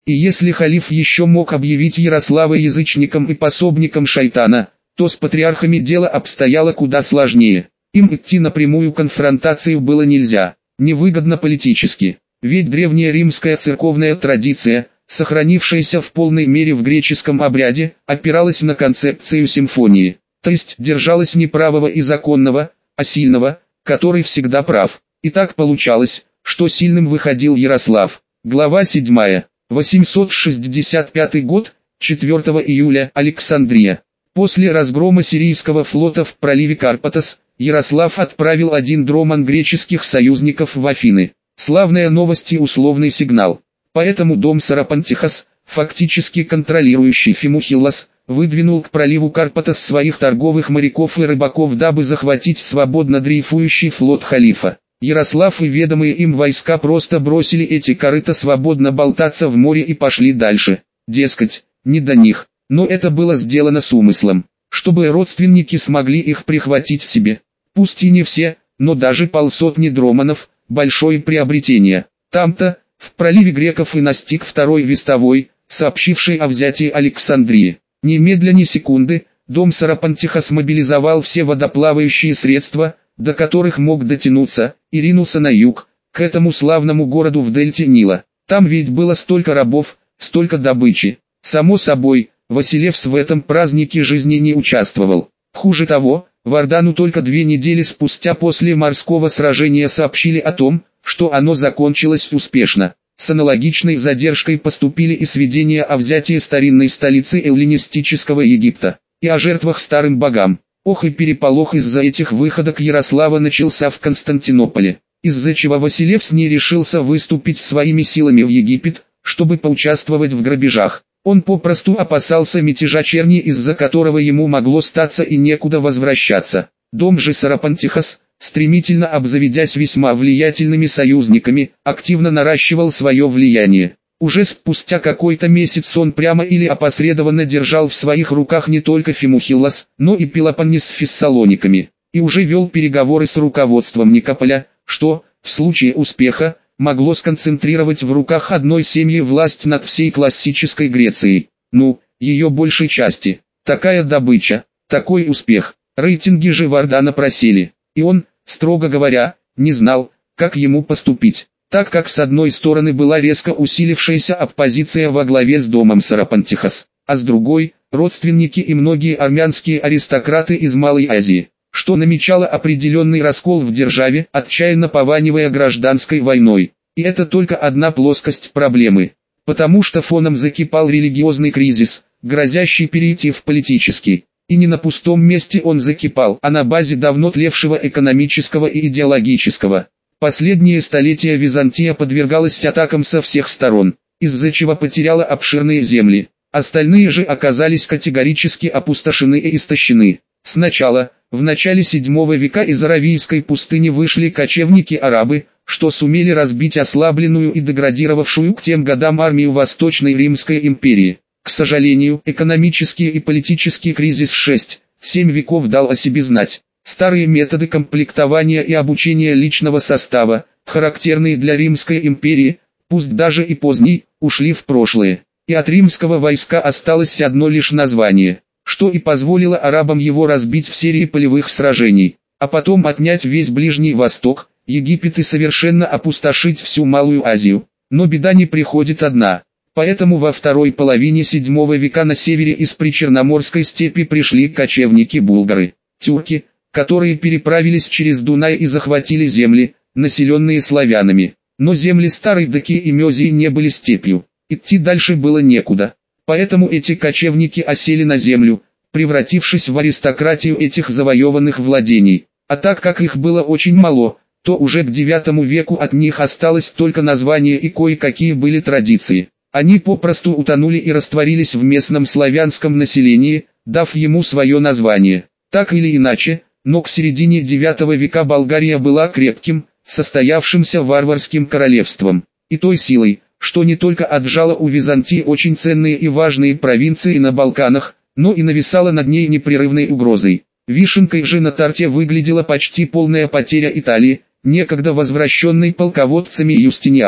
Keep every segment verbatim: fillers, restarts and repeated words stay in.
И если халиф еще мог объявить Ярослава язычником и пособником шайтана, то с патриархами дело обстояло куда сложнее. Им идти на прямую конфронтацию было нельзя, невыгодно политически, ведь древняя римская церковная традиция, сохранившаяся в полной мере в греческом обряде, опиралась на концепцию симфонии, то есть держалась не правого и законного, а сильного, который всегда прав. И так получалось, что сильным выходил Ярослав. Глава седьмая. восемьсот шестьдесят пятый год, четвёртого июля, Александрия. После разгрома сирийского флота в проливе Карпатос, Ярослав отправил один дроман греческих союзников в Афины. Славная новость и условный сигнал. Поэтому дом Сарапантихос, фактически контролирующий Фимухиллос, выдвинул к проливу Карпатос своих торговых моряков и рыбаков, дабы захватить свободно дрейфующий флот халифа. Ярослав и ведомые им войска просто бросили эти корыта свободно болтаться в море и пошли дальше. Дескать, не до них. Но это было сделано с умыслом, чтобы родственники смогли их прихватить себе. Пусть и не все, но даже полсотни дроманов – большое приобретение. Там-то, в проливе греков, и настиг второй вестовой, сообщивший о взятии Александрии. Немедля ни секунды, дом Сарапантихос мобилизовал все водоплавающие средства, до которых мог дотянуться, и ринулся на юг, к этому славному городу в дельте Нила. Там ведь было столько рабов, столько добычи. Само собой, Василевс в этом празднике жизни не участвовал. Хуже того, Вардану только две недели спустя после морского сражения сообщили о том, что оно закончилось успешно. С аналогичной задержкой поступили и сведения о взятии старинной столицы эллинистического Египта, и о жертвах старым богам. Ох, и переполох из-за этих выходок Ярослава начался в Константинополе, из-за чего Василевс не решился выступить своими силами в Египет, чтобы поучаствовать в грабежах. Он попросту опасался мятежа черни, из-за которого ему могло статься и некуда возвращаться. Дом же Сарапантихос, стремительно обзаведясь весьма влиятельными союзниками, активно наращивал свое влияние. Уже спустя какой-то месяц он прямо или опосредованно держал в своих руках не только Фимухиллос, но и Пелопоннес с Фессалониками, и уже вел переговоры с руководством Никополя, что, в случае успеха, могло сконцентрировать в руках одной семьи власть над всей классической Грецией. Ну, ее большей части. Такая добыча, такой успех. Рейтинги же Вардана просели, и он, строго говоря, не знал, как ему поступить, так как с одной стороны была резко усилившаяся оппозиция во главе с домом Сарапантихос, а с другой – родственники и многие армянские аристократы из Малой Азии, что намечало определенный раскол в державе, отчаянно пованивая гражданской войной. И это только одна плоскость проблемы, потому что фоном закипал религиозный кризис, грозящий перейти в политический. И не на пустом месте он закипал, а на базе давно тлевшего экономического и идеологического. Последние столетия Византия подвергалась атакам со всех сторон, из-за чего потеряла обширные земли. Остальные же оказались категорически опустошены и истощены. Сначала, в начале седьмого века из Аравийской пустыни вышли кочевники-арабы, что сумели разбить ослабленную и деградировавшую к тем годам армию Восточной Римской империи. К сожалению, экономический и политический кризис шесть-семь веков дал о себе знать. Старые методы комплектования и обучения личного состава, характерные для Римской империи, пусть даже и поздней, ушли в прошлое. И от римского войска осталось одно лишь название, что и позволило арабам его разбить в серии полевых сражений, а потом отнять весь Ближний Восток, Египет и совершенно опустошить всю Малую Азию. Но беда не приходит одна. Поэтому во второй половине седьмого века на севере из Причерноморской степи пришли кочевники-булгары, тюрки, которые переправились через Дунай и захватили земли, населенные славянами. Но земли Старой Дакии и Мезии не были степью, идти дальше было некуда. Поэтому эти кочевники осели на землю, превратившись в аристократию этих завоеванных владений. А так как их было очень мало, то уже к девятому веку от них осталось только название и кое-какие были традиции. Они попросту утонули и растворились в местном славянском населении, дав ему свое название. Так или иначе, но к середине девятого века Болгария была крепким, состоявшимся варварским королевством, и той силой, что не только отжала у Византии очень ценные и важные провинции на Балканах, но и нависала над ней непрерывной угрозой. Вишенкой же на торте выглядела почти полная потеря Италии, некогда возвращенной полководцами Юстиниана.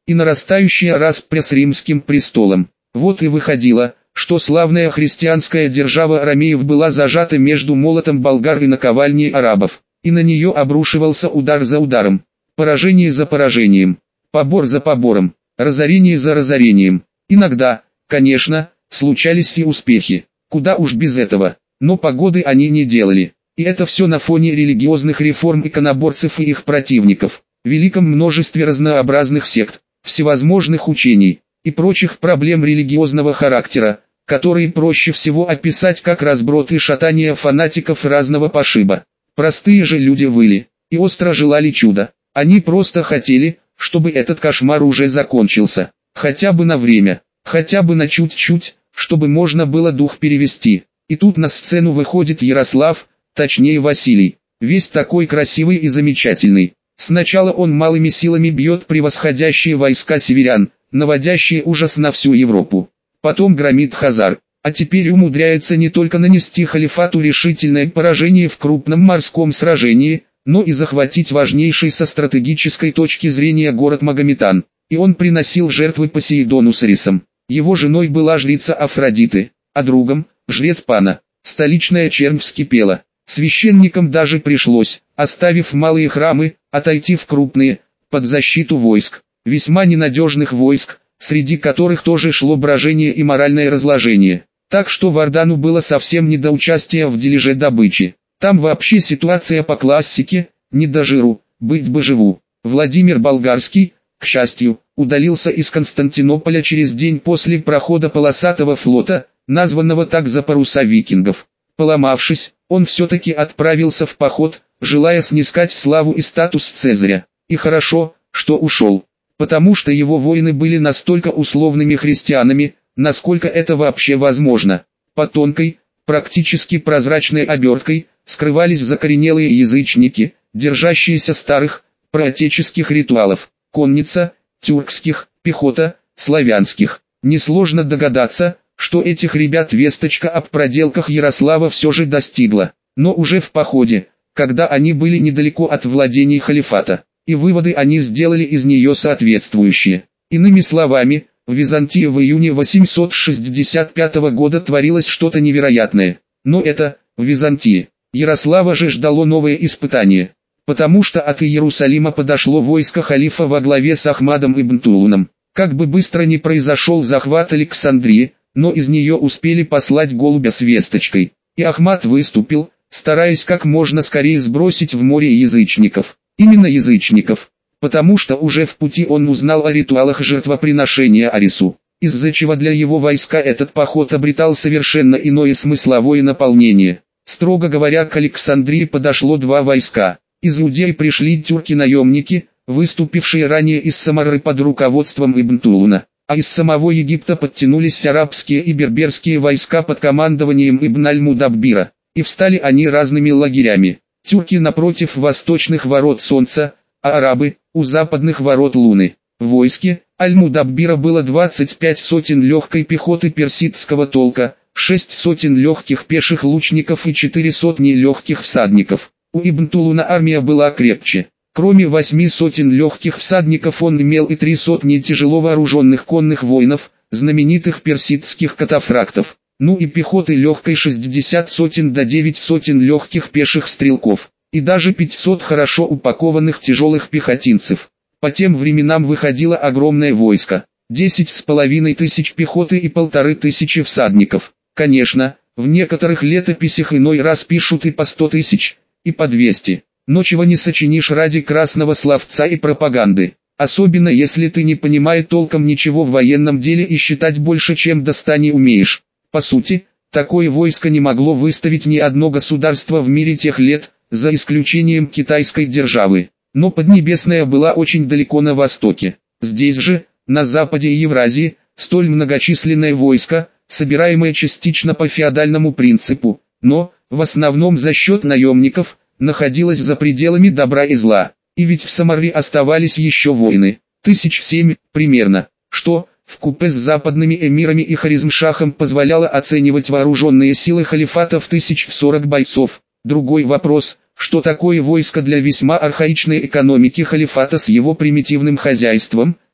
и нарастающая распря с римским престолом. Вот и выходило, что славная христианская держава арамеев была зажата между молотом болгар и наковальней арабов, и на нее обрушивался удар за ударом, поражение за поражением, побор за побором, разорение за разорением. Иногда, конечно, случались и успехи, куда уж без этого, но погоды они не делали. И это все на фоне религиозных реформ иконоборцев и их противников, великом множестве разнообразных сект, всевозможных учений и прочих проблем религиозного характера, которые проще всего описать как разброд и шатание фанатиков разного пошиба. Простые же люди выли и остро желали чуда. Они просто хотели, чтобы этот кошмар уже закончился, хотя бы на время, хотя бы на чуть-чуть, чтобы можно было дух перевести. И тут на сцену выходит Ярослав, точнее Василий, весь такой красивый и замечательный. Сначала он малыми силами бьет превосходящие войска северян, наводящие ужас на всю Европу. Потом громит хазар, а теперь умудряется не только нанести халифату решительное поражение в крупном морском сражении, но и захватить важнейший со стратегической точки зрения город Магометан. И он приносил жертвы Посейдону с Ирисом. Его женой была жрица Афродиты, а другом – жрец Пана. Столичная чернь вскипела. Священникам даже пришлось, оставив малые храмы, отойти в крупные, под защиту войск, весьма ненадежных войск, среди которых тоже шло брожение и моральное разложение. Так что Вардану было совсем не до участия в дележе добычи. Там вообще ситуация по классике, не до жиру, быть бы живу. Владимир Болгарский, к счастью, удалился из Константинополя через день после прохода полосатого флота, названного так за паруса викингов. Поломавшись, он все-таки отправился в поход, желая снискать славу и статус Цезаря. И хорошо, что ушел, потому что его воины были настолько условными христианами, насколько это вообще возможно. Под тонкой, практически прозрачной оберткой, скрывались закоренелые язычники, держащиеся старых, проотеческих ритуалов, конница, тюркских, пехота, славянских. Несложно догадаться, что этих ребят весточка об проделках Ярослава все же достигла, но уже в походе, когда они были недалеко от владений халифата, и выводы они сделали из нее соответствующие. Иными словами, в Византии в июне восемьсот шестьдесят пятого года творилось что-то невероятное, но это, в Византии. Ярослава же ждало новое испытание, потому что от Иерусалима подошло войско халифа во главе с Ахмадом ибн Тулуном. Как бы быстро ни произошел захват Александрии, но из нее успели послать голубя с весточкой, и Ахмад выступил, стараясь как можно скорее сбросить в море язычников. Именно язычников, потому что уже в пути он узнал о ритуалах жертвоприношения Арису, из-за чего для его войска этот поход обретал совершенно иное смысловое наполнение. Строго говоря, к Александрии подошло два войска. Из Иудеи пришли тюрки-наемники, выступившие ранее из Самары под руководством Ибн Тулуна, а из самого Египта подтянулись арабские и берберские войска под командованием Ибн аль-Мудаббира, и встали они разными лагерями. Тюрки напротив восточных ворот солнца, а арабы – у западных ворот луны. В войске аль-Мудаббира было двадцать пять сотен легкой пехоты персидского толка, шесть сотен легких пеших лучников и четыре сотни легких всадников. У Ибн Тулуна армия была крепче. Кроме восьми сотен легких всадников он имел и три сотни тяжело вооруженных конных воинов, знаменитых персидских катафрактов. Ну и пехоты легкой шестьдесят сотен до девять сотен легких пеших стрелков, и даже пятьсот хорошо упакованных тяжелых пехотинцев. По тем временам выходило огромное войско, десять с половиной тысяч пехоты и полторы тысячи всадников. Конечно, в некоторых летописях иной раз пишут и по сто тысяч, и по двести, но чего не сочинишь ради красного словца и пропаганды. Особенно если ты не понимаешь толком ничего в военном деле и считать больше чем до ста не умеешь. По сути, такое войско не могло выставить ни одно государство в мире тех лет, за исключением китайской державы. Но Поднебесная была очень далеко на востоке. Здесь же, на западе Евразии, столь многочисленное войско, собираемое частично по феодальному принципу, но, в основном за счет наемников, находилось за пределами добра и зла. И ведь в Самаре оставались еще воины, тысяч семь, примерно, что, вкупе с западными эмирами и Хорезмшахом позволяло оценивать вооруженные силы халифата в тысяч сорок бойцов. Другой вопрос, что такое войско для весьма архаичной экономики халифата с его примитивным хозяйством,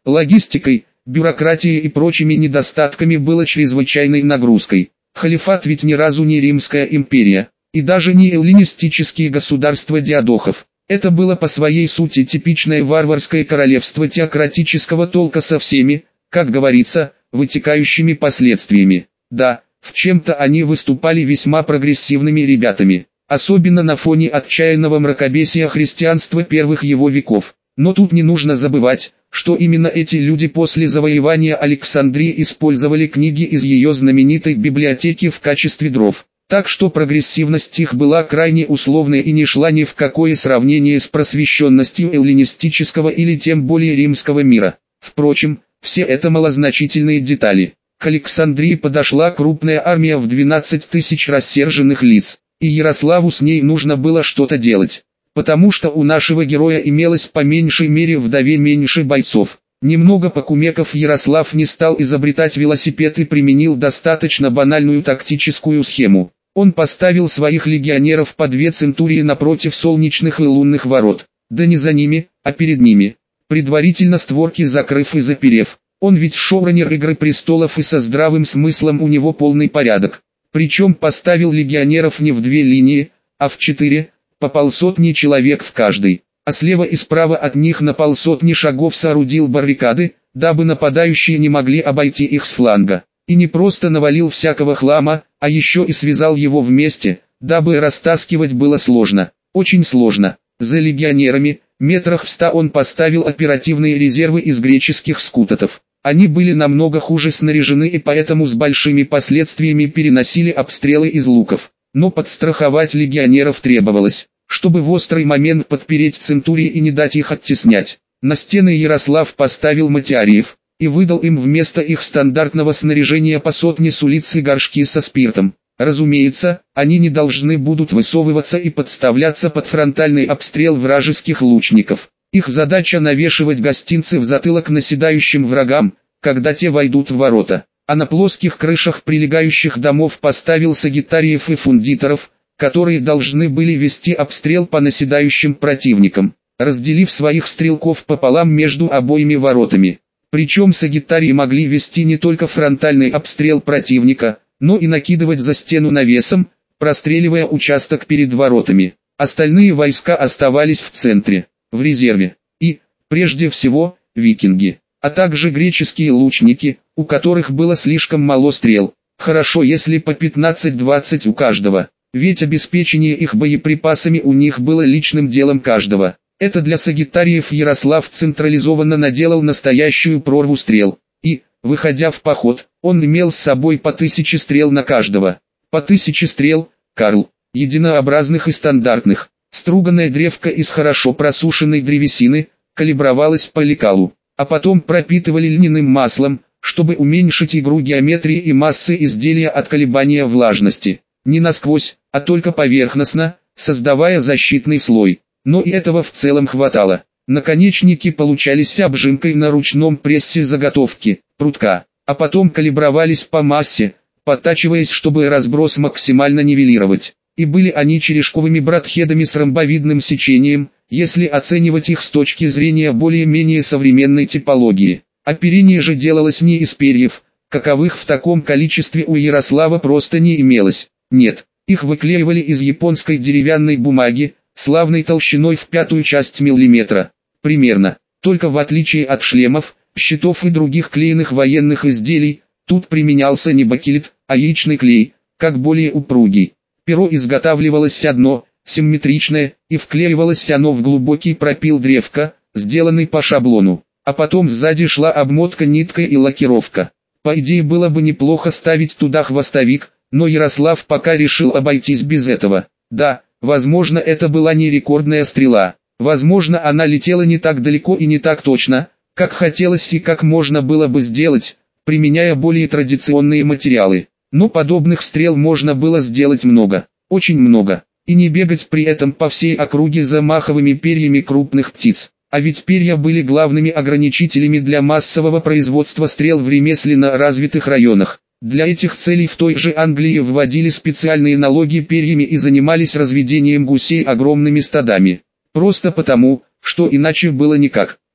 логистикой, бюрократией и прочими недостатками было чрезвычайной нагрузкой. Халифат ведь ни разу не Римская империя, и даже не эллинистические государства диадохов. Это было по своей сути типичное варварское королевство теократического толка со всеми, как говорится, вытекающими последствиями. Да, в чем-то они выступали весьма прогрессивными ребятами, особенно на фоне отчаянного мракобесия христианства первых его веков. Но тут не нужно забывать, что именно эти люди после завоевания Александрии использовали книги из ее знаменитой библиотеки в качестве дров. Так что прогрессивность их была крайне условной и не шла ни в какое сравнение с просвещенностью эллинистического или тем более римского мира. Впрочем, все это малозначительные детали. К Александрии подошла крупная армия в двенадцать тысяч рассерженных лиц, и Ярославу с ней нужно было что-то делать. Потому что у нашего героя имелось по меньшей мере вдвое меньше бойцов. Немного покумеков, Ярослав не стал изобретать велосипед и применил достаточно банальную тактическую схему. Он поставил своих легионеров по две центурии напротив солнечных и лунных ворот, да не за ними, а перед ними, предварительно створки закрыв и заперев. Он ведь шоураннер «Игры престолов» и со здравым смыслом у него полный порядок. Причем поставил легионеров не в две линии, а в четыре, по полсотни человек в каждой. А слева и справа от них на полсотни шагов соорудил баррикады, дабы нападающие не могли обойти их с фланга. И не просто навалил всякого хлама, а еще и связал его вместе, дабы растаскивать было сложно, очень сложно. За легионерами, метрах в ста он поставил оперативные резервы из греческих скутатов. Они были намного хуже снаряжены и поэтому с большими последствиями переносили обстрелы из луков. Но подстраховать легионеров требовалось, чтобы в острый момент подпереть центурии и не дать их оттеснять. На стены Ярослав поставил матиариев, и выдал им вместо их стандартного снаряжения по сотне сулиц и горшки со спиртом. Разумеется, они не должны будут высовываться и подставляться под фронтальный обстрел вражеских лучников. Их задача навешивать гостинцы в затылок наседающим врагам, когда те войдут в ворота. А на плоских крышах прилегающих домов поставил сагитариев и фундиторов, которые должны были вести обстрел по наседающим противникам, разделив своих стрелков пополам между обоими воротами. Причем сагитарии могли вести не только фронтальный обстрел противника, но и накидывать за стену навесом, простреливая участок перед воротами. Остальные войска оставались в центре, в резерве. И, прежде всего, викинги, а также греческие лучники, у которых было слишком мало стрел. Хорошо, если по пятнадцать-двадцать у каждого, ведь обеспечение их боеприпасами у них было личным делом каждого. Это для сагитариев Ярослав централизованно наделал настоящую прорву стрел. И, выходя в поход, он имел с собой по тысяче стрел на каждого. По тысяче стрел, Карл, единообразных и стандартных. Струганная древка из хорошо просушенной древесины, калибровалась по лекалу, а потом пропитывали льняным маслом, чтобы уменьшить игру геометрии и массы изделия от колебания влажности. Не насквозь, а только поверхностно, создавая защитный слой. Но и этого в целом хватало. Наконечники получались обжимкой на ручном прессе заготовки, прутка, а потом калибровались по массе, подтачиваясь, чтобы разброс максимально нивелировать. И были они черешковыми братхедами с ромбовидным сечением, если оценивать их с точки зрения более-менее современной типологии. Оперение же делалось не из перьев, каковых в таком количестве у Ярослава просто не имелось. Нет, их выклеивали из японской деревянной бумаги, славной толщиной в пятую часть миллиметра, примерно. Только в отличие от шлемов, щитов и других клееных военных изделий, тут применялся не бакелит, а яичный клей, как более упругий. Перо изготавливалось одно, симметричное, и вклеивалось оно в глубокий пропил древка, сделанный по шаблону. А потом сзади шла обмотка ниткой и лакировка. По идее было бы неплохо ставить туда хвостовик, но Ярослав пока решил обойтись без этого. Да, возможно, это была не рекордная стрела. Возможно, она летела не так далеко и не так точно, как хотелось и как можно было бы сделать, применяя более традиционные материалы. Но подобных стрел можно было сделать много, очень много, и не бегать при этом по всей округе за маховыми перьями крупных птиц. А ведь перья были главными ограничителями для массового производства стрел в ремесленно развитых районах. Для этих целей в той же Англии вводили специальные налоги перьями и занимались разведением гусей огромными стадами. Просто потому, что иначе было никак.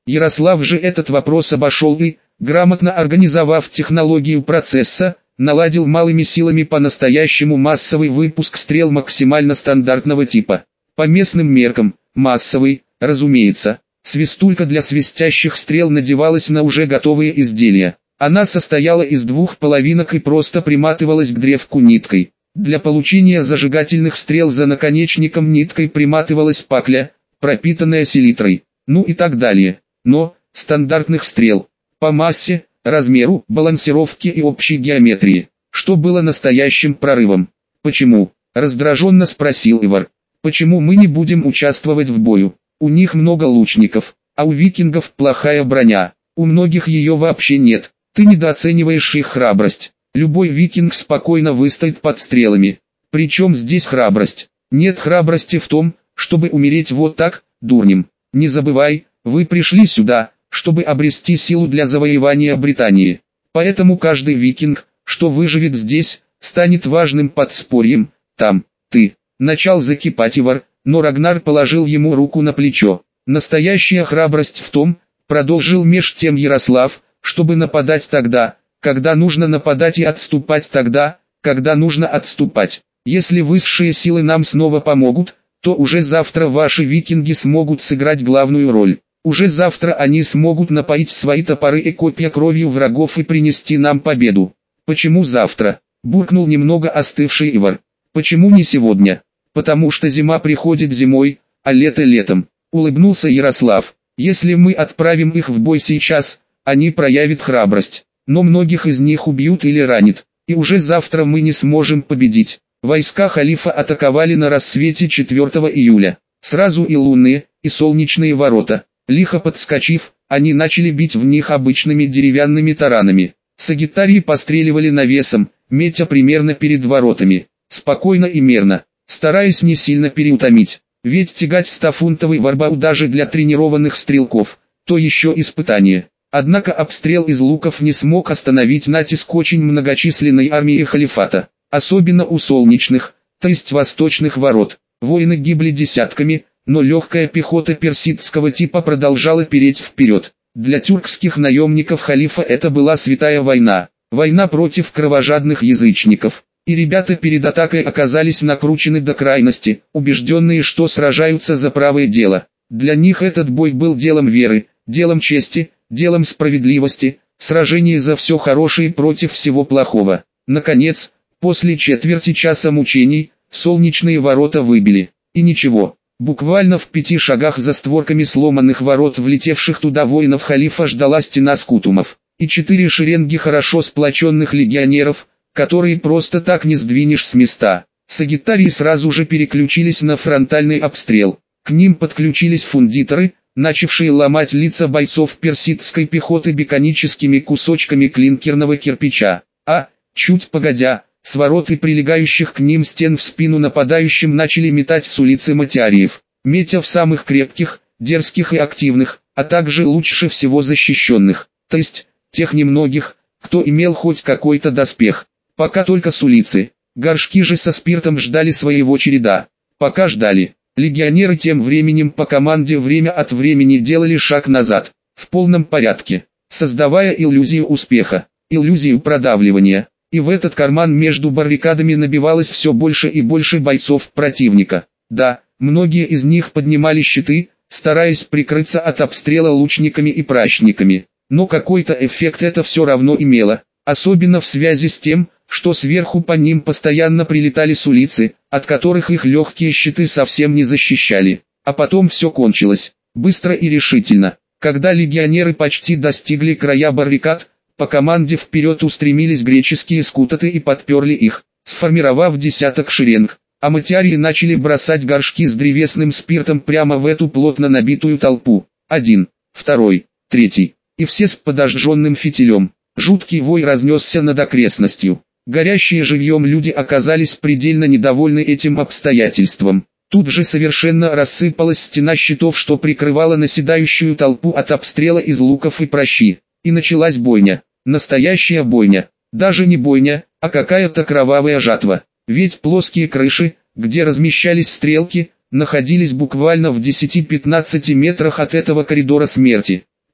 Ярослав же этот вопрос обошел и, грамотно организовав технологию процесса, наладил малыми силами по-настоящему массовый выпуск стрел максимально стандартного типа. По местным меркам, массовый, разумеется. Свистулька для свистящих стрел надевалась на уже готовые изделия. Она состояла из двух половинок и просто приматывалась к древку ниткой. Для получения зажигательных стрел за наконечником ниткой приматывалась пакля, пропитанная селитрой, ну и так далее. Но, стандартных стрел, по массе, размеру, балансировке и общей геометрии, что было настоящим прорывом. «Почему?» – раздраженно спросил Ивар. «Почему мы не будем участвовать в бою? У них много лучников, а у викингов плохая броня, у многих ее вообще нет. Ты недооцениваешь их храбрость. Любой викинг спокойно выстоит под стрелами. Причем здесь храбрость? Нет храбрости в том, чтобы умереть вот так, дурнем. Не забывай, вы пришли сюда, чтобы обрести силу для завоевания Британии. Поэтому каждый викинг, что выживет здесь, станет важным подспорьем. Там, ты». Начал закипать Ивар, но Рагнар положил ему руку на плечо. «Настоящая храбрость в том, продолжил меж тем Ярослав, чтобы нападать тогда, когда нужно нападать и отступать тогда, когда нужно отступать. Если высшие силы нам снова помогут, то уже завтра ваши викинги смогут сыграть главную роль. Уже завтра они смогут напоить свои топоры и копья кровью врагов и принести нам победу». «Почему завтра?» – буркнул немного остывший Ивар. «Почему не сегодня?» «Потому что зима приходит зимой, а лето летом», – улыбнулся Ярослав. «Если мы отправим их в бой сейчас, они проявят храбрость, но многих из них убьют или ранят, и уже завтра мы не сможем победить». Войска халифа атаковали на рассвете четвёртого июля. Сразу и лунные, и солнечные ворота. Лихо подскочив, они начали бить в них обычными деревянными таранами. Сагитарии постреливали навесом, метя примерно перед воротами. Спокойно и мерно, стараясь не сильно переутомить. Ведь тягать стофунтовый варбау даже для тренированных стрелков – то еще испытание. Однако обстрел из луков не смог остановить натиск очень многочисленной армии халифата. Особенно у солнечных, то есть восточных ворот. Воины гибли десятками, но легкая пехота персидского типа продолжала переть вперед. Для тюркских наемников халифа это была святая война. Война против кровожадных язычников. И ребята перед атакой оказались накручены до крайности, убежденные, что сражаются за правое дело. Для них этот бой был делом веры, делом чести, делом справедливости, сражение за все хорошее против всего плохого. Наконец, после четверти часа мучений, солнечные ворота выбили. И ничего, буквально в пяти шагах за створками сломанных ворот влетевших туда воинов халифа ждала стена скутумов. И четыре шеренги хорошо сплоченных легионеров, которые просто так не сдвинешь с места. Сагитарии сразу же переключились на фронтальный обстрел. К ним подключились фундиторы, начавшие ломать лица бойцов персидской пехоты беконическими кусочками клинкерного кирпича. А, чуть погодя, с ворот и прилегающих к ним стен в спину нападающим начали метать с улицы матиариев, метя в самых крепких, дерзких и активных, а также лучше всего защищенных, то есть, тех немногих, кто имел хоть какой-то доспех. Пока только с улицы, горшки же со спиртом ждали своего череда. Пока ждали, легионеры тем временем по команде время от времени делали шаг назад, в полном порядке, создавая иллюзию успеха, иллюзию продавливания. И в этот карман между баррикадами набивалось все больше и больше бойцов противника. Да, многие из них поднимали щиты, стараясь прикрыться от обстрела лучниками и пращниками. Но какой-то эффект это все равно имело, особенно в связи с тем, что сверху по ним постоянно прилетали с улицы, от которых их легкие щиты совсем не защищали. А потом все кончилось, быстро и решительно, когда легионеры почти достигли края баррикад. По команде вперед устремились греческие скутаты и подперли их, сформировав десяток шеренг, а матиарии начали бросать горшки с древесным спиртом прямо в эту плотно набитую толпу. Один, второй, третий, и все с подожженным фитилем. Жуткий вой разнесся над окрестностью. Горящие живьем люди оказались предельно недовольны этим обстоятельством. Тут же совершенно рассыпалась стена щитов, что прикрывала наседающую толпу от обстрела из луков и пращи. И началась бойня. Настоящая бойня. Даже не бойня, а какая-то кровавая жатва. Ведь плоские крыши, где размещались стрелки, находились буквально в десяти-пятнадцати метрах от этого коридора смерти.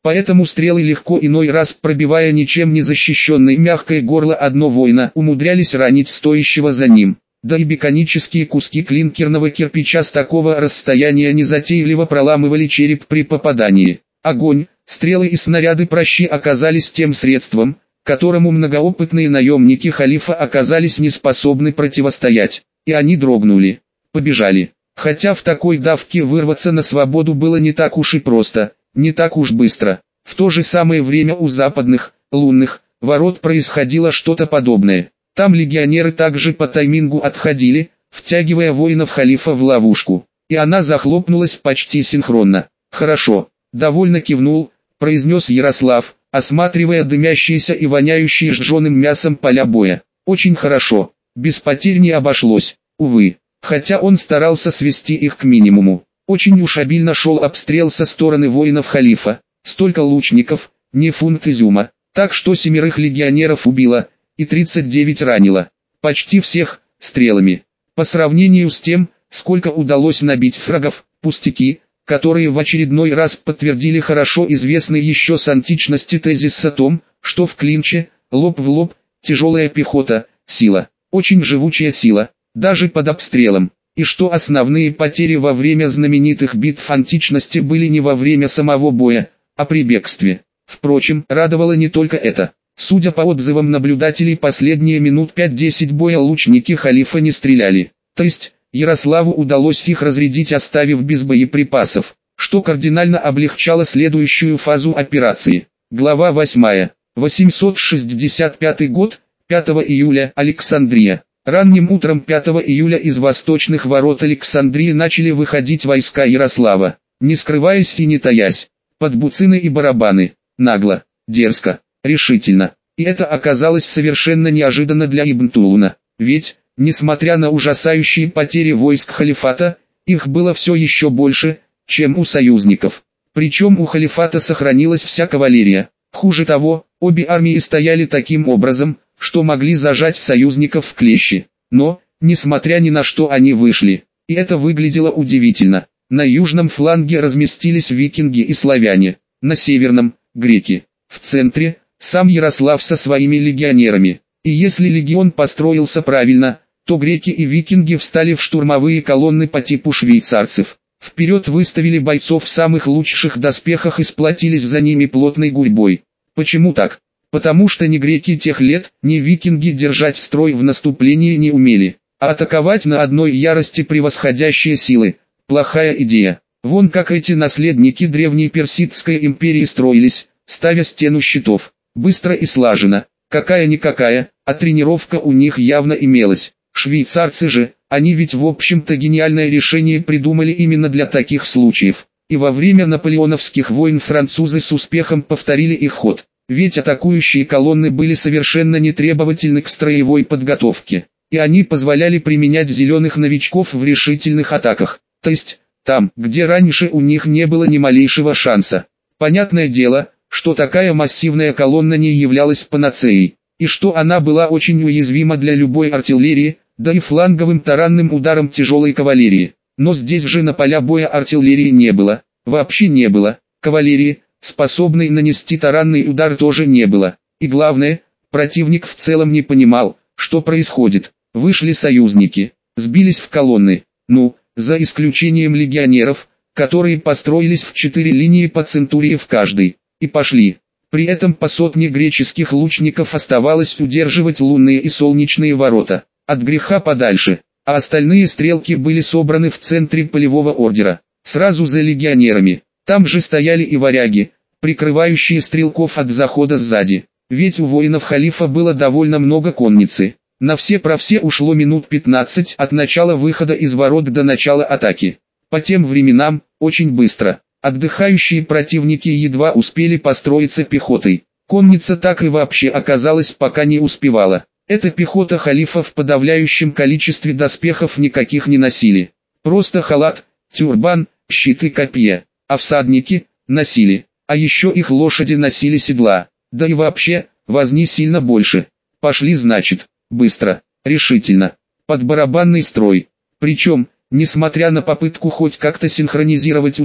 Поэтому стрелы легко, иной раз пробивая ничем не защищенное мягкое горло одно воина, умудрялись ранить стоящего за ним. Да и беконические куски клинкерного кирпича с такого расстояния незатейливо проламывали череп при попадании. Огонь, стрелы и снаряды пращи оказались тем средством, которому многоопытные наемники халифа оказались неспособны противостоять. И они дрогнули, побежали. Хотя в такой давке вырваться на свободу было не так уж и просто, не так уж быстро. В то же самое время у западных, лунных, ворот происходило что-то подобное. Там легионеры также по таймингу отходили, втягивая воинов халифа в ловушку. И она захлопнулась почти синхронно. «Хорошо», — довольно кивнул, произнес Ярослав, осматривая дымящиеся и воняющие сжженным мясом поля боя. «Очень хорошо, без потерь не обошлось, увы». Хотя он старался свести их к минимуму. Очень уж обильно шел обстрел со стороны воинов халифа. Столько лучников, не фунт изюма. Так что семерых легионеров убило, и тридцать девять ранило. Почти всех, стрелами. По сравнению с тем, сколько удалось набить фрагов, пустяки, которые в очередной раз подтвердили хорошо известный еще с античности тезис о том, что в клинче, лоб в лоб, тяжелая пехота, сила. Очень живучая сила. Даже под обстрелом, и что основные потери во время знаменитых битв античности были не во время самого боя, а при бегстве. Впрочем, радовало не только это. Судя по отзывам наблюдателей, последние минут пять-десять боя лучники халифа не стреляли. То есть, Ярославу удалось их разрядить, оставив без боеприпасов, что кардинально облегчало следующую фазу операции. Глава восьмая. восемьсот шестьдесят пятый год, пятого июля, Александрия. Ранним утром пятого июля из восточных ворот Александрии начали выходить войска Ярослава, не скрываясь и не таясь, под буцины и барабаны, нагло, дерзко, решительно. И это оказалось совершенно неожиданно для Ибн Тулуна, ведь, несмотря на ужасающие потери войск халифата, их было все еще больше, чем у союзников. Причем у халифата сохранилась вся кавалерия. Хуже того, обе армии стояли таким образом, что могли зажать союзников в клещи. Но, несмотря ни на что, они вышли. И это выглядело удивительно. На южном фланге разместились викинги и славяне. На северном – греки. В центре – сам Ярослав со своими легионерами. И если легион построился правильно, то греки и викинги встали в штурмовые колонны по типу швейцарцев. Вперед выставили бойцов в самых лучших доспехах и сплотились за ними плотной гурьбой. Почему так? Потому что ни греки тех лет, ни викинги держать строй в наступлении не умели, а атаковать на одной ярости превосходящие силы – плохая идея. Вон как эти наследники древней Персидской империи строились, ставя стену щитов, быстро и слаженно, какая-никакая, а тренировка у них явно имелась. Швейцарцы же, они ведь в общем-то гениальное решение придумали именно для таких случаев, и во время наполеоновских войн французы с успехом повторили их ход. Ведь атакующие колонны были совершенно не требовательны к строевой подготовке, и они позволяли применять зеленых новичков в решительных атаках, то есть, там, где раньше у них не было ни малейшего шанса. Понятное дело, что такая массивная колонна не являлась панацеей, и что она была очень уязвима для любой артиллерии, да и фланговым таранным ударом тяжелой кавалерии. Но здесь же на поля боя артиллерии не было, вообще не было, кавалерии, способной нанести таранный удар, тоже не было. И главное, противник в целом не понимал, что происходит. Вышли союзники, сбились в колонны, ну, за исключением легионеров, которые построились в четыре линии по центурии в каждой, и пошли. При этом по сотне греческих лучников оставалось удерживать лунные и солнечные ворота, от греха подальше, а остальные стрелки были собраны в центре полевого ордера, сразу за легионерами. Там же стояли и варяги, прикрывающие стрелков от захода сзади, ведь у воинов халифа было довольно много конницы. На все про все ушло минут пятнадцать от начала выхода из ворот до начала атаки. По тем временам, очень быстро, отдыхающие противники едва успели построиться пехотой. Конница так и вообще оказалась пока не успевала. Эта пехота халифа в подавляющем количестве доспехов никаких не носили. Просто халат, тюрбан, щиты, копья. А всадники носили, а еще их лошади носили седла, да и вообще, возни сильно больше. Пошли, значит, быстро, решительно, под барабанный строй. Причем, несмотря на попытку хоть как-то синхронизировать удар,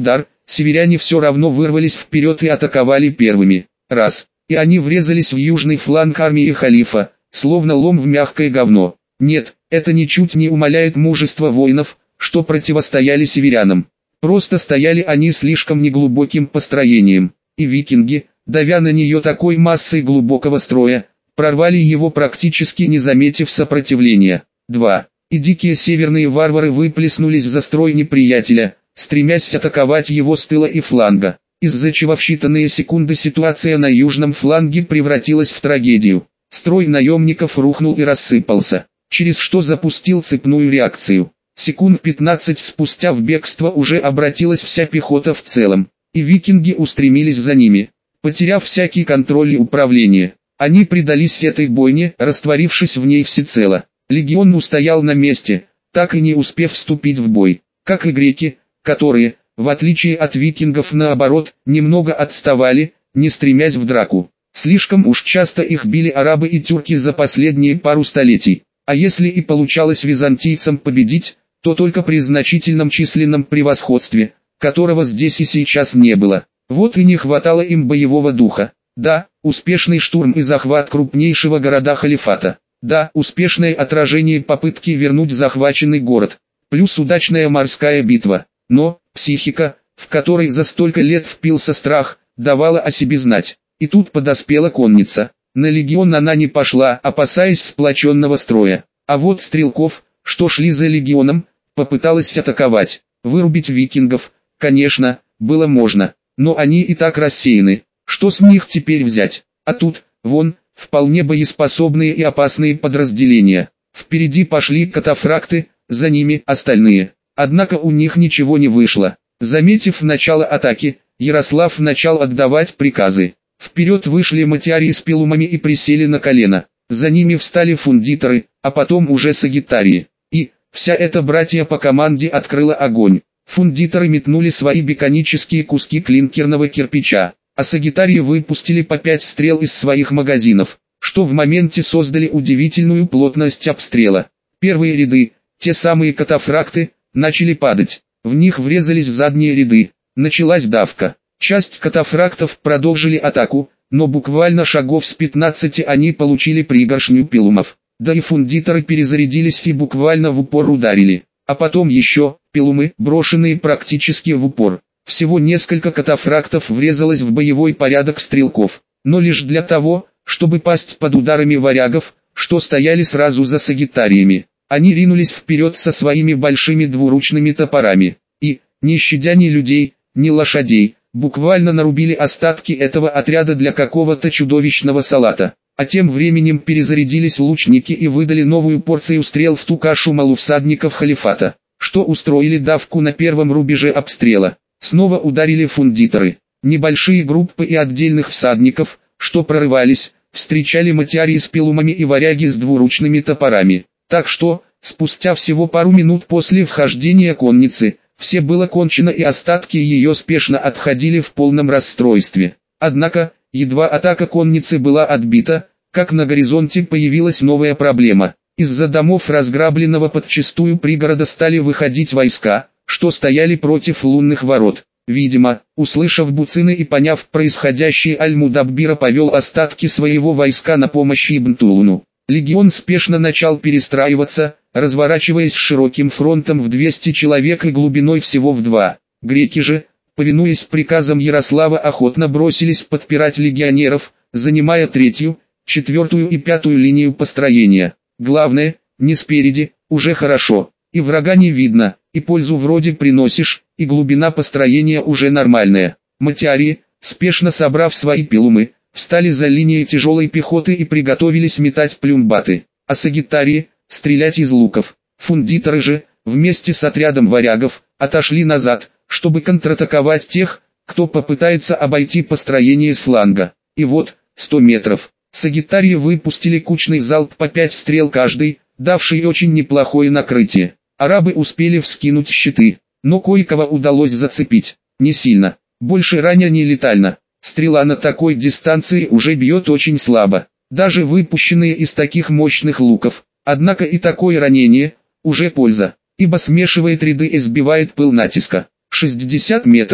северяне все равно вырвались вперед и атаковали первыми. Раз, и они врезались в южный фланг армии халифа, словно лом в мягкое говно. Нет, это ничуть не умаляет мужество воинов, что противостояли северянам. Просто стояли они слишком неглубоким построением, и викинги, давя на нее такой массой глубокого строя, прорвали его практически не заметив сопротивления. Два. И дикие северные варвары выплеснулись за строй неприятеля, стремясь атаковать его с тыла и фланга, из-за чего в считанные секунды ситуация на южном фланге превратилась в трагедию. Строй наемников рухнул и рассыпался, через что запустил цепную реакцию. Секунд пятнадцать спустя в бегство уже обратилась вся пехота в целом, и викинги устремились за ними, потеряв всякий контроль и управление. Они предались этой бойне, растворившись в ней всецело. Легион устоял на месте, так и не успев вступить в бой, как и греки, которые, в отличие от викингов наоборот, немного отставали, не стремясь в драку. Слишком уж часто их били арабы и тюрки за последние пару столетий, а если и получалось византийцам победить, то только при значительном численном превосходстве, которого здесь и сейчас не было. Вот и не хватало им боевого духа. Да, успешный штурм и захват крупнейшего города халифата. Да, успешное отражение попытки вернуть захваченный город. Плюс удачная морская битва. Но, психика, в которой за столько лет впился страх, давала о себе знать. И тут подоспела конница. На легион она не пошла, опасаясь сплоченного строя. А вот стрелков, что шли за легионом, попыталась атаковать. Вырубить викингов, конечно, было можно, но они и так рассеяны. Что с них теперь взять? А тут, вон, вполне боеспособные и опасные подразделения. Впереди пошли катафракты, за ними остальные. Однако у них ничего не вышло. Заметив начало атаки, Ярослав начал отдавать приказы. Вперед вышли матиари с пилумами и присели на колено. За ними встали фундиторы, а потом уже сагитарии. И, вся эта братья по команде открыла огонь. Фундиторы метнули свои беконические куски клинкерного кирпича, а сагитарии выпустили по пять стрел из своих магазинов, что в моменте создали удивительную плотность обстрела. Первые ряды, те самые катафракты, начали падать. В них врезались задние ряды. Началась давка. Часть катафрактов продолжили атаку, но буквально шагов с пятнадцати они получили пригоршню пилумов. Да и фундиторы перезарядились и буквально в упор ударили. А потом еще, пилумы, брошенные практически в упор. Всего несколько катафрактов врезалось в боевой порядок стрелков, но лишь для того, чтобы пасть под ударами варягов, что стояли сразу за сагитариями. Они ринулись вперед со своими большими двуручными топорами, и, не щадя ни людей, ни лошадей, буквально нарубили остатки этого отряда для какого-то чудовищного салата. А тем временем перезарядились лучники и выдали новую порцию стрел в ту кашу маловсадников халифата, что устроили давку на первом рубеже обстрела. Снова ударили фундиторы. Небольшие группы и отдельных всадников, что прорывались, встречали матиари с пилумами и варяги с двуручными топорами. Так что, спустя всего пару минут после вхождения конницы, все было кончено и остатки ее спешно отходили в полном расстройстве. Однако, едва атака конницы была отбита, как на горизонте появилась новая проблема. Из-за домов разграбленного подчистую пригорода стали выходить войска, что стояли против лунных ворот. Видимо, услышав буцины и поняв происходящее, Аль-Мудаббира повел остатки своего войска на помощь Ибн Тулуну. Легион спешно начал перестраиваться, разворачиваясь широким фронтом в двести человек и глубиной всего в два. Греки же, повинуясь приказам Ярослава, охотно бросились подпирать легионеров, занимая третью, четвертую и пятую линию построения. Главное, не спереди, уже хорошо, и врага не видно, и пользу вроде приносишь, и глубина построения уже нормальная. Матиари, спешно собрав свои пилумы, встали за линией тяжелой пехоты и приготовились метать плюмбаты, а сагитарии – стрелять из луков. Фундиторы же, вместе с отрядом варягов, отошли назад, чтобы контратаковать тех, кто попытается обойти построение с фланга. И вот, сто метров, сагитарии выпустили кучный залп по пять стрел каждый, давший очень неплохое накрытие. Арабы успели вскинуть щиты, но кое-кого удалось зацепить, не сильно, больше раня не летально. Стрела на такой дистанции уже бьет очень слабо, даже выпущенные из таких мощных луков. Однако и такое ранение – уже польза, ибо смешивает ряды и сбивает пыл натиска. шестьдесят метров.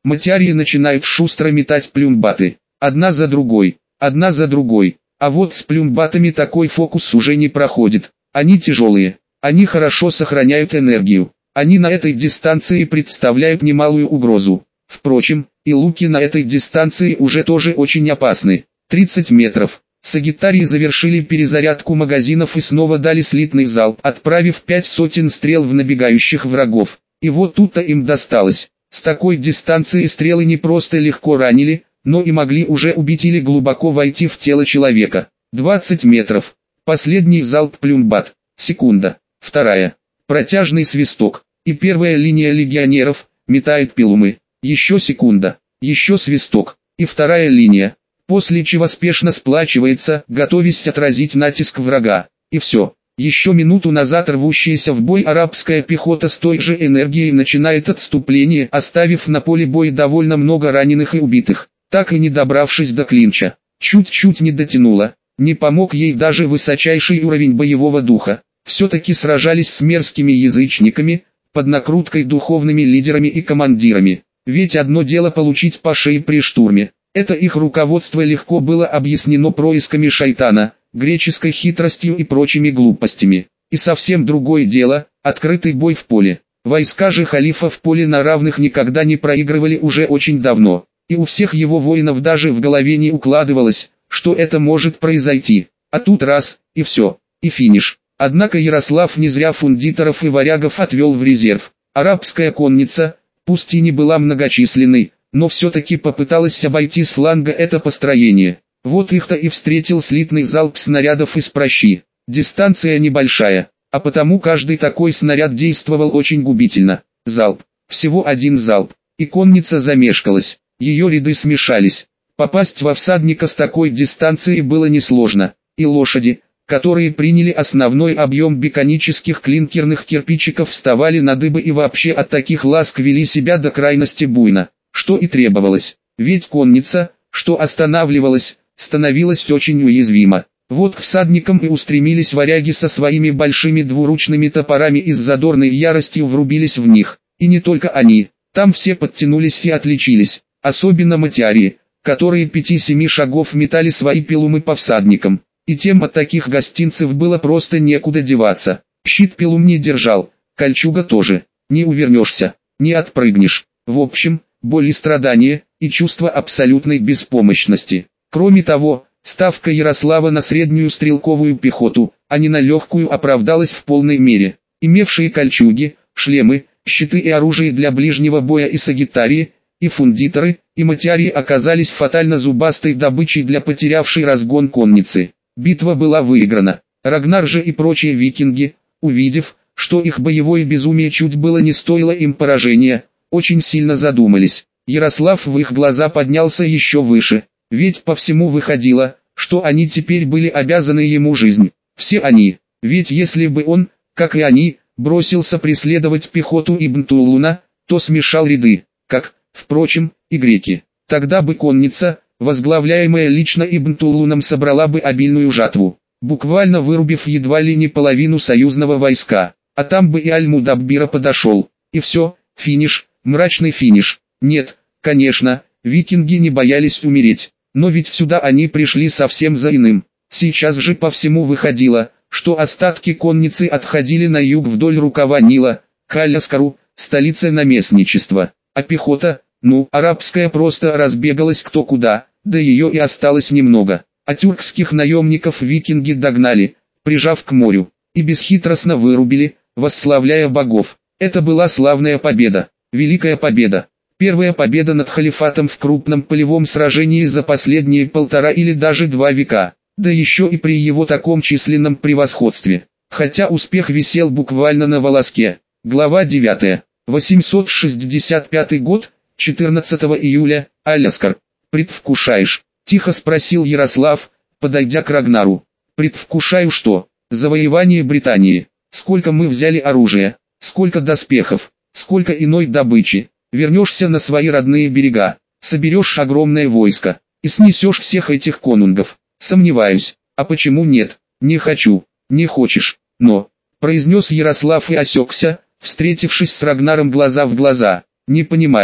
Матиарии начинают шустро метать плюмбаты. Одна за другой, одна за другой. А вот с плюмбатами такой фокус уже не проходит. Они тяжелые, они хорошо сохраняют энергию. Они на этой дистанции представляют немалую угрозу. Впрочем, и луки на этой дистанции уже тоже очень опасны. тридцать метров. Сагитарии завершили перезарядку магазинов и снова дали слитный залп, отправив пять сотен стрел в набегающих врагов. И вот тут-то им досталось. С такой дистанции стрелы не просто легко ранили, но и могли уже убить или глубоко войти в тело человека. двадцать метров. Последний залп плюмбат. Секунда. Вторая. Протяжный свисток. И первая линия легионеров метает пилумы. Еще секунда. Еще свисток. И вторая линия. После чего спешно сплачивается, готовясь отразить натиск врага. И все. Еще минуту назад рвущаяся в бой арабская пехота с той же энергией начинает отступление, оставив на поле боя довольно много раненых и убитых. Так и не добравшись до клинча. Чуть-чуть не дотянула. Не помог ей даже высочайший уровень боевого духа. Все-таки сражались с мерзкими язычниками, под накруткой духовными лидерами и командирами. Ведь одно дело получить по шее при штурме. Это их руководство легко было объяснено происками шайтана, греческой хитростью и прочими глупостями. И совсем другое дело – открытый бой в поле. Войска же халифа в поле на равных никогда не проигрывали уже очень давно. И у всех его воинов даже в голове не укладывалось, что это может произойти. А тут раз, и все, и финиш. Однако Ярослав не зря фундиторов и варягов отвел в резерв. Арабская конница, пусть и не была многочисленной, но все-таки попыталась обойти с фланга это построение. Вот их-то и встретил слитный залп снарядов из пращи. Дистанция небольшая, а потому каждый такой снаряд действовал очень губительно. Залп, всего один залп, и конница замешкалась, ее ряды смешались. Попасть во всадника с такой дистанции было несложно, и лошади, которые приняли основной объем беконических клинкерных кирпичиков, вставали на дыбы и вообще от таких ласк вели себя до крайности буйно. Что и требовалось, ведь конница, что останавливалась, становилась очень уязвима. Вот к всадникам и устремились варяги со своими большими двуручными топорами и с задорной яростью врубились в них. И не только они, там все подтянулись и отличились, особенно матиарии, которые пяти-семи шагов метали свои пилумы по всадникам. И тем от таких гостинцев было просто некуда деваться. Щит пилум не держал, кольчуга тоже, не увернешься, не отпрыгнешь. В общем, боль и страдания, и чувство абсолютной беспомощности. Кроме того, ставка Ярослава на среднюю стрелковую пехоту, а не на легкую, оправдалась в полной мере. Имевшие кольчуги, шлемы, щиты и оружие для ближнего боя и сагитарии, и фундиторы, и матиарии оказались фатально зубастой добычей для потерявшей разгон конницы. Битва была выиграна. Рагнар же и прочие викинги, увидев, что их боевое безумие чуть было не стоило им поражения, очень сильно задумались. Ярослав в их глаза поднялся еще выше, ведь по всему выходило, что они теперь были обязаны ему жизнь. Все они, ведь если бы он, как и они, бросился преследовать пехоту Ибн Тулуна, то смешал ряды, как, впрочем, и греки. Тогда бы конница, возглавляемая лично Ибн Тулуном, собрала бы обильную жатву, буквально вырубив едва ли не половину союзного войска, а там бы и Аль-Мудаббира подошел, и все, финиш. Мрачный финиш. Нет, конечно, викинги не боялись умереть, но ведь сюда они пришли совсем за иным. Сейчас же по всему выходило, что остатки конницы отходили на юг вдоль рукава Нила, к Аль-Аскару, столице наместничества, а пехота, ну, арабская, просто разбегалась кто куда, да ее и осталось немного. А тюркских наемников викинги догнали, прижав к морю, и бесхитростно вырубили, восславляя богов. Это была славная победа. Великая победа. Первая победа над халифатом в крупном полевом сражении за последние полтора или даже два века, да еще и при его таком численном превосходстве. Хотя успех висел буквально на волоске. Глава девятая. восемьсот шестьдесят пятый год, четырнадцатого июля, Аль-Аскар. «Предвкушаешь?» – тихо спросил Ярослав, подойдя к Рагнару. «Предвкушаю что? Завоевание Британии. Сколько мы взяли оружия, сколько доспехов, сколько иной добычи. Вернешься на свои родные берега, соберешь огромное войско и снесешь всех этих конунгов. Сомневаюсь. А почему нет? Не хочу. Не хочешь. Но...» произнес Ярослав и осекся, встретившись с Рагнаром глаза в глаза. «Не понимаю.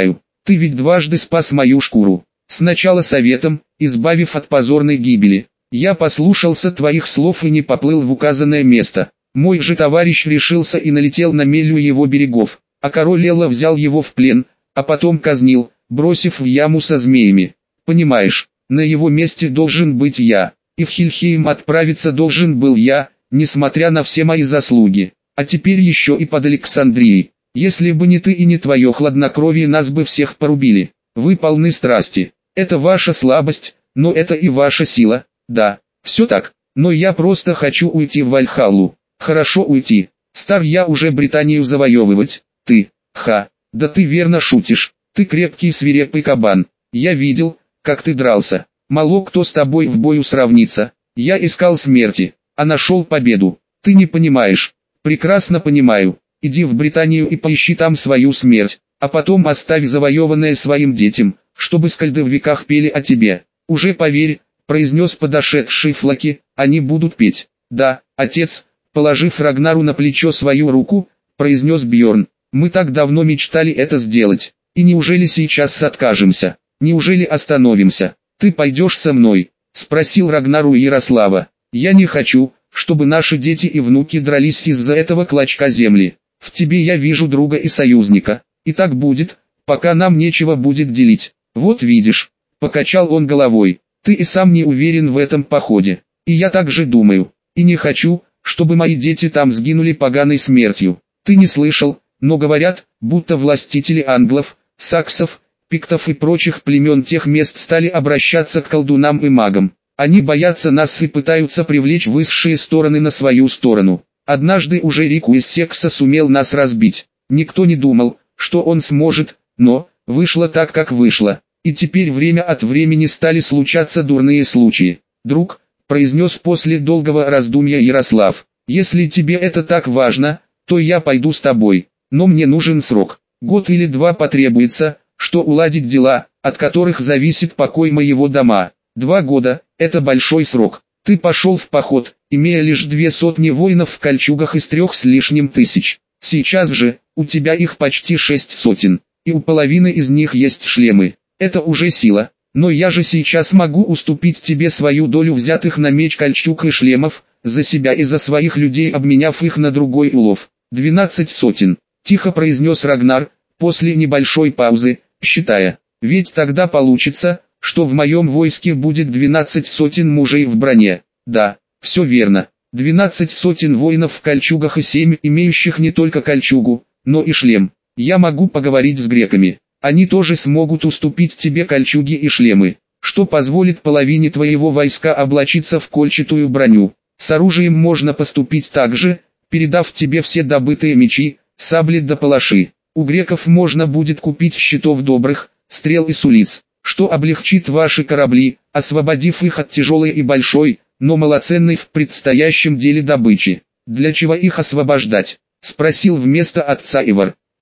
Ты ведь дважды спас мою шкуру. Сначала советом, избавив от позорной гибели. Я послушался твоих слов и не поплыл в указанное место. Мой же товарищ решился и налетел на мелью его берегов, а король Элла взял его в плен, а потом казнил, бросив в яму со змеями. Понимаешь, на его месте должен быть я, и в Хильхейм отправиться должен был я, несмотря на все мои заслуги, а теперь еще и под Александрией. Если бы не ты и не твое хладнокровие, нас бы всех порубили. Вы полны страсти, это ваша слабость, но это и ваша сила, да, все так, но я просто хочу уйти в Вальхаллу. Хорошо уйти, стар я уже Британию завоевывать, ты, ха, да ты верно шутишь, ты крепкий свирепый кабан, я видел, как ты дрался, мало кто с тобой в бою сравнится, я искал смерти, а нашел победу, ты не понимаешь, прекрасно понимаю, иди в Британию и поищи там свою смерть, а потом оставь завоеванное своим детям, чтобы скальды в веках пели о тебе, уже поверь, произнес подошедший Флаки, они будут петь, да, отец. Положив Рагнару на плечо свою руку, произнес Бьорн, мы так давно мечтали это сделать, и неужели сейчас откажемся, неужели остановимся, ты пойдешь со мной, спросил Рагнар у Ярослава, я не хочу, чтобы наши дети и внуки дрались из-за этого клочка земли, в тебе я вижу друга и союзника, и так будет, пока нам нечего будет делить, вот видишь, покачал он головой, ты и сам не уверен в этом походе, и я так же думаю, и не хочу, чтобы мои дети там сгинули поганой смертью. Ты не слышал, но говорят, будто властители англов, саксов, пиктов и прочих племен тех мест стали обращаться к колдунам и магам. Они боятся нас и пытаются привлечь высшие стороны на свою сторону. Однажды уже Рику из Секса сумел нас разбить. Никто не думал, что он сможет, но вышло так, как вышло. И теперь время от времени стали случаться дурные случаи. Друг, произнес после долгого раздумья Ярослав, если тебе это так важно, то я пойду с тобой, но мне нужен срок, год или два потребуется, что уладить дела, от которых зависит покой моего дома. Два года – это большой срок. Ты пошел в поход, имея лишь две сотни воинов в кольчугах из трех с лишним тысяч. Сейчас же, у тебя их почти шесть сотен, и у половины из них есть шлемы. Это уже сила. Но я же сейчас могу уступить тебе свою долю взятых на меч кольчуг и шлемов, за себя и за своих людей обменяв их на другой улов. Двенадцать сотен, тихо произнес Рагнар, после небольшой паузы, считая. Ведь тогда получится, что в моем войске будет двенадцать сотен мужей в броне. Да, все верно. Двенадцать сотен воинов в кольчугах и семь имеющих не только кольчугу, но и шлем. Я могу поговорить с греками. Они тоже смогут уступить тебе кольчуги и шлемы, что позволит половине твоего войска облачиться в кольчатую броню. С оружием можно поступить так же, передав тебе все добытые мечи, сабли да палаши. У греков можно будет купить щитов добрых, стрел и сулиц, что облегчит ваши корабли, освободив их от тяжелой и большой, но малоценной в предстоящем деле добычи. Для чего их освобождать? Спросил вместо отца Ивар.